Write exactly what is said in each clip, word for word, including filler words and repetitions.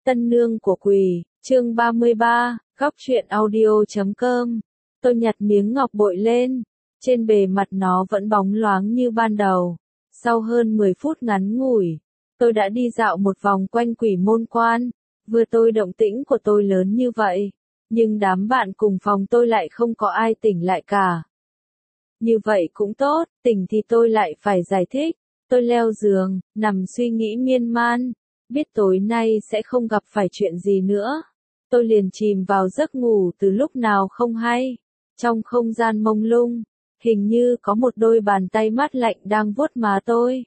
Tân nương của quỷ, chương ba mươi ba, góc truyện audio chấm com. Tôi nhặt miếng ngọc bội lên, trên bề mặt nó vẫn bóng loáng như ban đầu. Sau hơn mười phút ngắn ngủi, tôi đã đi dạo một vòng quanh quỷ môn quan. Vừa tôi động tĩnh của tôi lớn như vậy, nhưng đám bạn cùng phòng tôi lại không có ai tỉnh lại cả. Như vậy cũng tốt, tỉnh thì tôi lại phải giải thích. Tôi leo giường, nằm suy nghĩ miên man, biết tối nay sẽ không gặp phải chuyện gì nữa. Tôi liền chìm vào giấc ngủ từ lúc nào không hay. Trong không gian mông lung, hình như có một đôi bàn tay mát lạnh đang vuốt má tôi.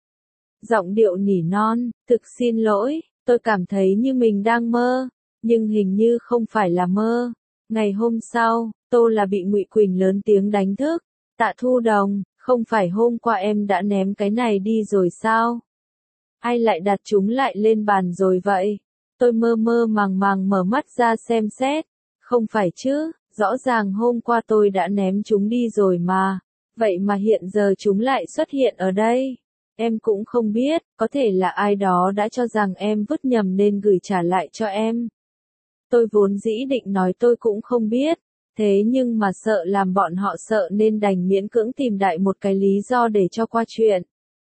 Giọng điệu nỉ non, thực xin lỗi, tôi cảm thấy như mình đang mơ, nhưng hình như không phải là mơ. Ngày hôm sau, tôi là bị Ngụy Quỳnh lớn tiếng đánh thức. Tạ Thu Đồng, không phải hôm qua em đã ném cái này đi rồi sao? Ai lại đặt chúng lại lên bàn rồi vậy? Tôi mơ mơ màng màng mở mắt ra xem xét. Không phải chứ, rõ ràng hôm qua tôi đã ném chúng đi rồi mà. Vậy mà hiện giờ chúng lại xuất hiện ở đây. Em cũng không biết, có thể là ai đó đã cho rằng em vứt nhầm nên gửi trả lại cho em. Tôi vốn dĩ định nói tôi cũng không biết. Thế nhưng mà sợ làm bọn họ sợ nên đành miễn cưỡng tìm đại một cái lý do để cho qua chuyện.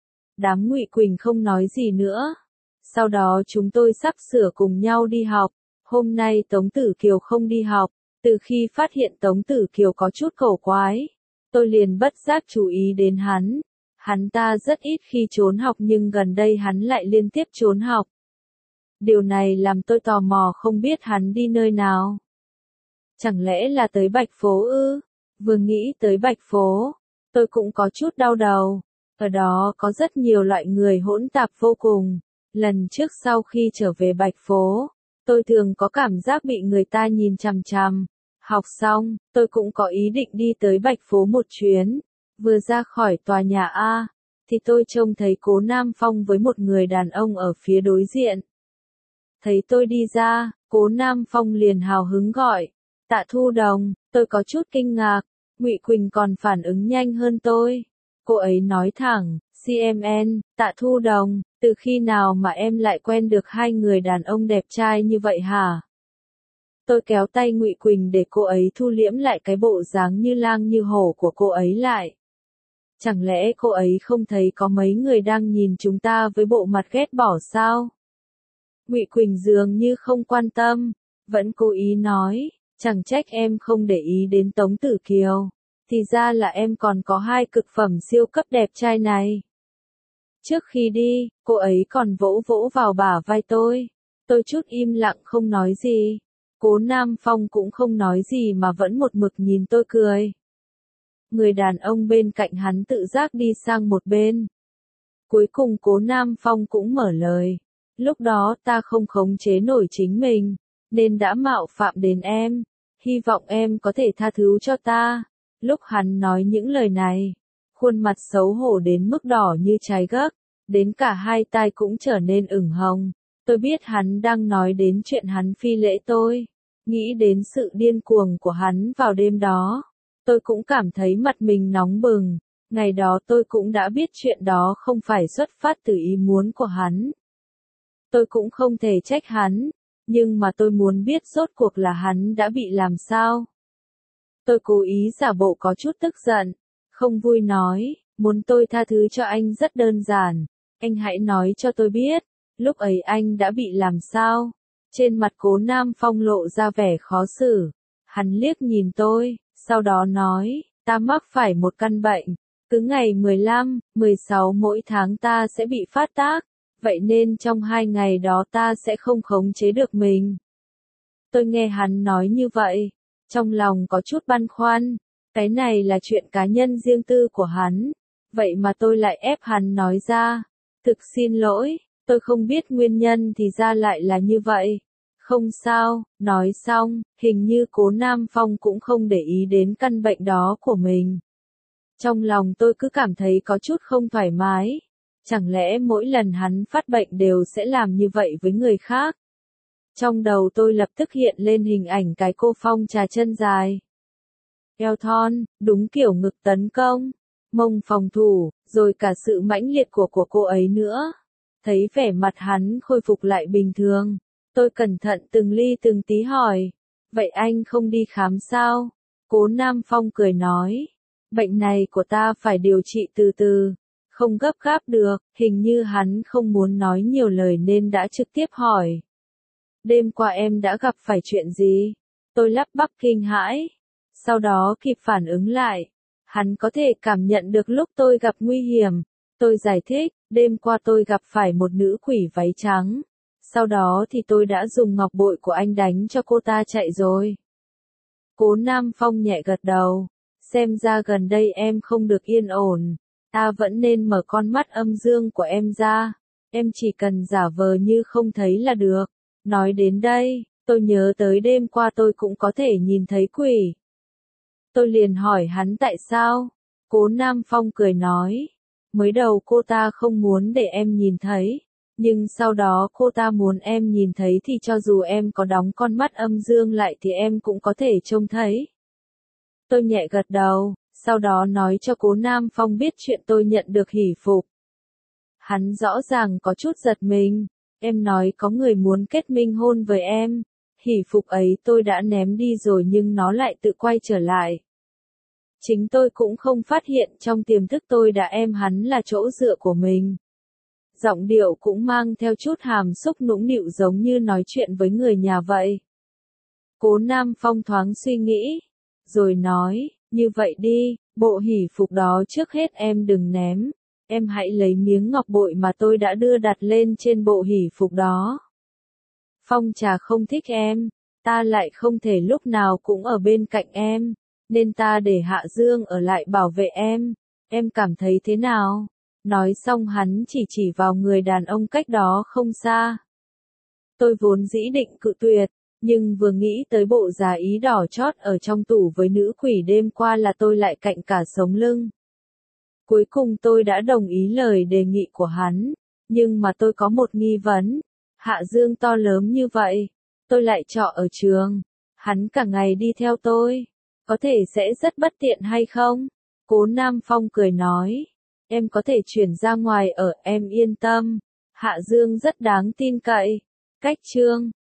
Đám Ngụy Quỳnh không nói gì nữa. Sau đó chúng tôi sắp sửa cùng nhau đi học. Hôm nay Tống Tử Kiều không đi học. Từ khi phát hiện Tống Tử Kiều có chút cổ quái, tôi liền bất giác chú ý đến hắn. Hắn ta rất ít khi trốn học nhưng gần đây hắn lại liên tiếp trốn học. Điều này làm tôi tò mò không biết hắn đi nơi nào. Chẳng lẽ là tới Bạch Phố ư? Vừa nghĩ tới Bạch Phố, tôi cũng có chút đau đầu. Ở đó có rất nhiều loại người hỗn tạp vô cùng. Lần trước sau khi trở về Bạch Phố, tôi thường có cảm giác bị người ta nhìn chằm chằm. Học xong, tôi cũng có ý định đi tới Bạch Phố một chuyến. Vừa ra khỏi tòa nhà A, thì tôi trông thấy Cố Nam Phong với một người đàn ông ở phía đối diện. Thấy tôi đi ra, Cố Nam Phong liền hào hứng gọi. Tạ Thu Đồng, tôi có chút kinh ngạc. Ngụy Quỳnh còn phản ứng nhanh hơn tôi. Cô ấy nói thẳng, xê em en, Tạ Thu Đồng, từ khi nào mà em lại quen được hai người đàn ông đẹp trai như vậy hả? Tôi kéo tay Ngụy Quỳnh để cô ấy thu liễm lại cái bộ dáng như lang như hổ của cô ấy lại. Chẳng lẽ cô ấy không thấy có mấy người đang nhìn chúng ta với bộ mặt ghét bỏ sao? Ngụy Quỳnh dường như không quan tâm, vẫn cố ý nói, chẳng trách em không để ý đến Tống Tử Kiều, thì ra là em còn có hai cực phẩm siêu cấp đẹp trai này. Trước khi đi, cô ấy còn vỗ vỗ vào bả vai tôi. Tôi chút im lặng không nói gì. Cố Nam Phong cũng không nói gì mà vẫn một mực nhìn tôi cười. Người đàn ông bên cạnh hắn tự giác đi sang một bên. Cuối cùng Cố Nam Phong cũng mở lời. Lúc đó ta không khống chế nổi chính mình, nên đã mạo phạm đến em. Hy vọng em có thể tha thứ cho ta. Lúc hắn nói những lời này, khuôn mặt xấu hổ đến mức đỏ như trái gấc, đến cả hai tai cũng trở nên ửng hồng. Tôi biết hắn đang nói đến chuyện hắn phi lễ tôi. Nghĩ đến sự điên cuồng của hắn vào đêm đó, tôi cũng cảm thấy mặt mình nóng bừng. Ngày đó tôi cũng đã biết chuyện đó không phải xuất phát từ ý muốn của hắn. Tôi cũng không thể trách hắn, nhưng mà tôi muốn biết rốt cuộc là hắn đã bị làm sao. Tôi cố ý giả bộ có chút tức giận, không vui nói, muốn tôi tha thứ cho anh rất đơn giản. Anh hãy nói cho tôi biết, lúc ấy anh đã bị làm sao. Trên mặt Cố Nam Phong lộ ra vẻ khó xử. Hắn liếc nhìn tôi, sau đó nói, ta mắc phải một căn bệnh. Cứ ngày mười lăm, mười sáu mỗi tháng ta sẽ bị phát tác. Vậy nên trong hai ngày đó ta sẽ không khống chế được mình. Tôi nghe hắn nói như vậy, trong lòng có chút băn khoăn. Cái này là chuyện cá nhân riêng tư của hắn. Vậy mà tôi lại ép hắn nói ra. Thực xin lỗi, tôi không biết nguyên nhân thì ra lại là như vậy. Không sao, nói xong, hình như Cố Nam Phong cũng không để ý đến căn bệnh đó của mình. Trong lòng tôi cứ cảm thấy có chút không thoải mái. Chẳng lẽ mỗi lần hắn phát bệnh đều sẽ làm như vậy với người khác? Trong đầu tôi lập tức hiện lên hình ảnh cái cô phong trà chân dài, eo thon, đúng kiểu ngực tấn công, mông phòng thủ, rồi cả sự mãnh liệt của của cô ấy nữa. Thấy vẻ mặt hắn khôi phục lại bình thường, Tôi cẩn thận từng ly từng tí hỏi. Vậy anh không đi khám sao? Cố Nam Phong cười nói. Bệnh này của ta phải điều trị từ từ. Không gấp gáp được. Hình như hắn không muốn nói nhiều lời nên đã trực tiếp hỏi. Đêm qua em đã gặp phải chuyện gì? Tôi lắp bắp kinh hãi. Sau đó kịp phản ứng lại. Hắn có thể cảm nhận được lúc tôi gặp nguy hiểm. Tôi giải thích, đêm qua tôi gặp phải một nữ quỷ váy trắng. Sau đó thì tôi đã dùng ngọc bội của anh đánh cho cô ta chạy rồi. Cố Nam Phong nhẹ gật đầu. Xem ra gần đây em không được yên ổn. Ta vẫn nên mở con mắt âm dương của em ra. Em chỉ cần giả vờ như không thấy là được. Nói đến đây, tôi nhớ tới đêm qua tôi cũng có thể nhìn thấy quỷ. Tôi liền hỏi hắn tại sao. Cố Nam Phong cười nói. Mới đầu cô ta không muốn để em nhìn thấy. Nhưng sau đó cô ta muốn em nhìn thấy thì cho dù em có đóng con mắt âm dương lại thì em cũng có thể trông thấy. Tôi nhẹ gật đầu, sau đó nói cho Cố Nam Phong biết chuyện tôi nhận được hỷ phục. Hắn rõ ràng có chút giật mình. Em nói có người muốn kết minh hôn với em. Hỷ phục ấy tôi đã ném đi rồi nhưng nó lại tự quay trở lại. Chính tôi cũng không phát hiện trong tiềm thức tôi đã em hắn là chỗ dựa của mình. Giọng điệu cũng mang theo chút hàm xúc nũng nịu giống như nói chuyện với người nhà vậy. Cố Nam Phong thoáng suy nghĩ, rồi nói, như vậy đi, bộ hỷ phục đó trước hết em đừng ném. Em hãy lấy miếng ngọc bội mà tôi đã đưa đặt lên trên bộ hỷ phục đó. Phong trà không thích em, ta lại không thể lúc nào cũng ở bên cạnh em, nên ta để Hạ Dương ở lại bảo vệ em. Em cảm thấy thế nào? Nói xong hắn chỉ chỉ vào người đàn ông cách đó không xa. Tôi vốn dĩ định cự tuyệt, nhưng vừa nghĩ tới bộ già ý đỏ chót ở trong tủ với nữ quỷ đêm qua là tôi lại cạnh cả sống lưng. Cuối cùng tôi đã đồng ý lời đề nghị của hắn, nhưng mà tôi có một nghi vấn. Hạ Dương to lớn như vậy, tôi lại trọ ở trường, hắn cả ngày đi theo tôi, có thể sẽ rất bất tiện hay không? Cố Nam Phong cười nói, em có thể chuyển ra ngoài ở, em yên tâm, Hạ Dương rất đáng tin cậy. Cách chương